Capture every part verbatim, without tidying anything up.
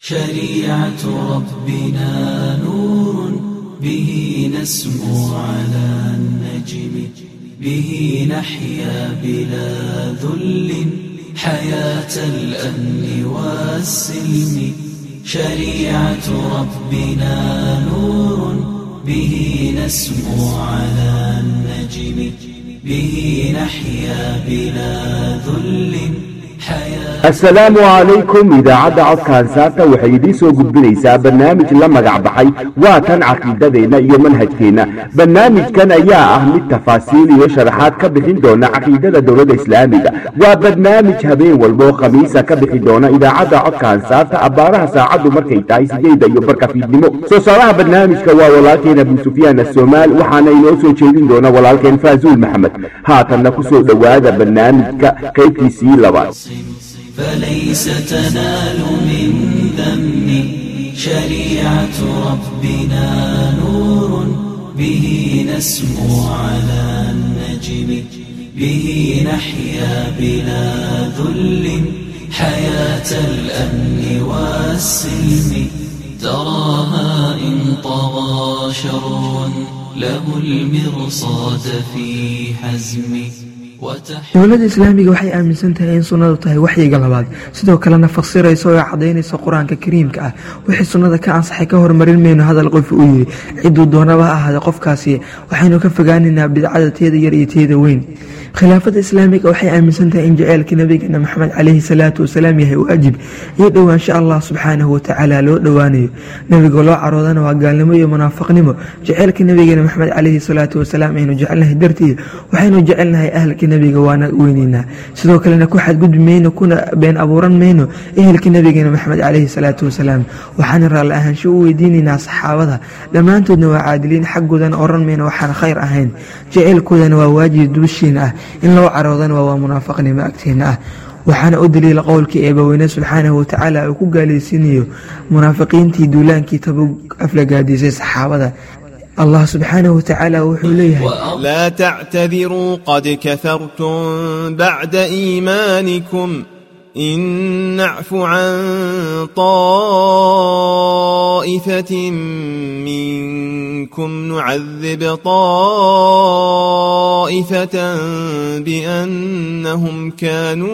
شريعة ربنا نور به نسمو على النجم به نحيا بلا ذل حياة الأمن والسلم شريعة ربنا نور به نسمو على النجم به نحيا بلا ذل السلام عليكم إذاعة عدكان ساتا waxay idin soo gudbinaysaa barnaamij la magac baxay waa tan caqiidadeena iyo manhajkeena barnaamijkan ayaa ah mid tafaasiil iyo sharaxaad ka bixin doona caqiidada dawladda islaamiga waa barnaamij habeen walba oo khamiisa ka bixi doona idaacada codkaan saata abaaraha saacadu markay tahay sideed iyo barka fiidnimo soo saaraha barnaamijka waa walaalkeen Abu Sufyaan as-Soomaal waxaana inoo soo jeedin doona walaalkeen Faazuul Maxamed haatanna ku soo dhawaada barnaamijka qaybtiisii labaad فليس تنال من ذم شريعة ربنا نور به نسمو على النجم به نحيا بلا ذل حياة الأمن والسلم تراها إن طغى شر له المرصاد في حزم dowladda islaamiga waxay aaminsan tahay in sunnadu tahay waxyiga labaad sidoo kalena fasirayso oo cadeynayso quraanka kariimka ah wixii sunnada ka ansaxay ka hormarin meeno hadal qof uu yiri ciduu doonaba ahaada qofkaasi waxaynu ka fogaanaynaa bidcada teeda yar iyo teeda weyn khilaafada islaamiga waxay aaminsan tahay in jaceelka nabigeena maxamed calayhi salaatu wasalaam yahay waajib iyo dhawaansho Allah subhanahu wa ta'ala loo dhawaanayo nabiga loo caroodana waa gaalnimo iyo munaafiqnimo jaceelka nabigeena maxamed calayhi salaatu wasalaam aynu jecelnahay dartii waxaynu jecelnahay ahlka nabiga waana weynina sidoo kalena ku xad gudbmayno kuna been abuuran mayno ehelka nabigeena maxamed calayhi salaatu wasalaam waxaan raal ahaansho u weydiinayna saxaabada dhamaantoodna waa caadiliin xaqoodan oran mayno waxaan khayr ahayn jaceelkoodana waa waajib dubshiina ah in loo caroodana waa munaafiqnimo agteena ah waxaana u daliil qowlkii eebaweyne subxaanahu wa ta'ala uu ku gaaleysiinayo munaafiqiintii duulaankii Tabuk aflagaadisay saxaabada الله سبحانه وتعالى وحوليه لا تعتذروا قد كفرتم بعد إيمانكم إن نعف عن طائفة منكم نعذب طائفة بأنهم كانوا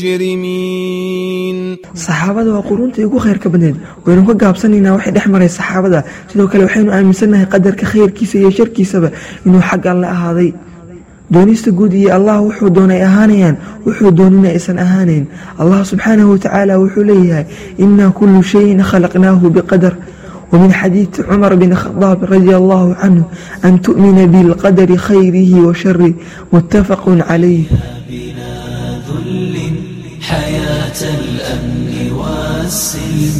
مجرمين صحابة وقرونت يقول خير كبنين وينو كقابسنينا واحد أحمر الصحابة سيدو كلو حينو آمسنها قدر كخير كيسا يشر كيسا إنو حق الله هذي دونيست قودي الله وحو دوني أهانيان وحو دونينا إسان أهانين الله سبحانه وتعالى وحو ليها إنا كل شيء خلقناه بقدر ومن حديث عمر بن الخطاب رضي الله عنه أن تؤمن بالقدر خيره وشره متفق عليه بلا ذل حياة الأمن والسلم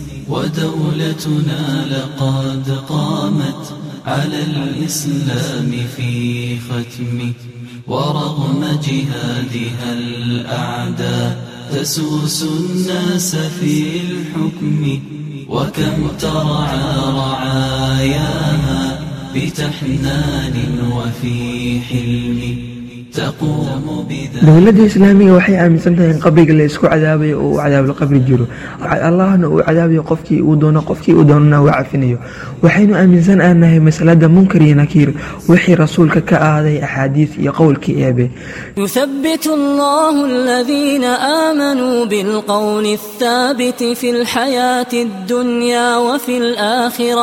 ودولتنا لقد قامت على الإسلام في ختم ورغم جهادها الأعداء تسوس الناس في الحكم وكم ترعى رعاياها بتحنان وفي حلم تقوم بذلك دولة إسلامية وحي آمنسان تهين قبرك اللي اسكو عذابي وعذاب القبر جيرو الله نو عذابي قفكي ودون قفكي ودوننا وعفنيو وحين آمنسان أنها مسألة منكر نكير وحي رسولك كآذي أحاديث يقولك إيابي يثبت الله الذين آمنوا بالقول الثابت في الحياة الدنيا وفي الآخرة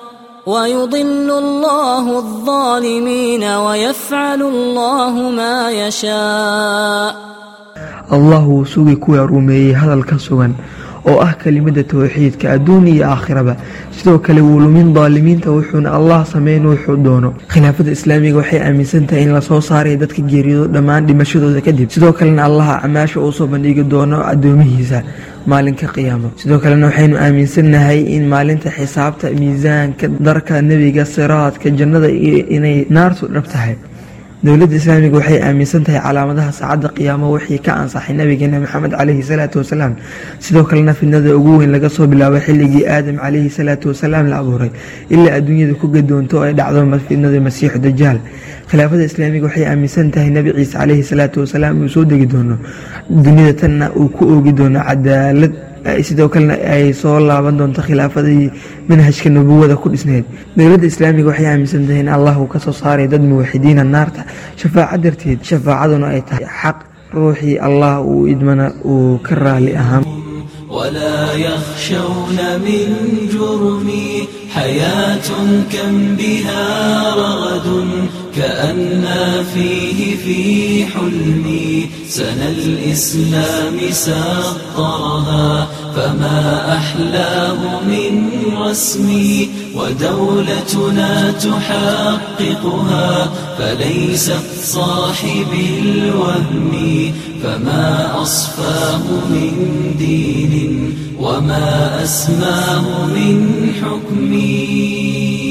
ويضل الله الظالمين ويفعل الله ما يشاء الله سوي كوي رومي هذا الكسوان oo ah kelimada tawxiidka adduun iyo aakhiraba sidoo kale wulumin daalimiinta wuxuuna Allah sameeyay wuxuu doono khilaafada islaamiga waxay aaminsan tahay in la soo saaray dadka geeriyooda dhamaan dhimashadooda kadib sidoo kalena Allah amaasha uu soo bandhigi doono adoomihiisa maalinka qiyaamo sidoo kalena waxaynu aaminsanahay in maalinta xisaabta miisaanka darka nabiga siraadka jannada inay naartu dhabtahay dowladda islaamiga waxay aaminsan tahay calaamadaha saacada qiyaamo wixii ka ansaxay nabigeena maxamed calayhi salaatu wasalaam sidoo kalena fidnada ugu weyn laga soo bilaabo xilligii aadam calayhi salaatu wasalaam la abuuray ilaa adduunyada ku gadoonto ay dhacdo fidnada masiixu dajaal khilaafada islaamiga waxay aaminsan tahay nabi ciise calayhi salaatu wasalaam uu soo degi doono dunida tanna uu ku oogi doono cadaalad sidoo kalena ay soo laaban doonto khilaafadii manhajka nubuwada ku dhisneed. dowladda islaamiga waxay aaminsan tahay in allah uu ka soo saaray dad muwaxidiina naarta shafaaca darteed, shafaacaduna ay tahay xaq ruuxii allah uu idmana uu ka raali ahaan. ولا يخشون من جرمي حياة كم بها رغد كأن فيه في حلمي سنى الإسلام سطرها فما أحلاه من رسمي ودولتنا تحققها فليست صاحب الوهم فما أصفاه من دين وما أسماه من حكمي.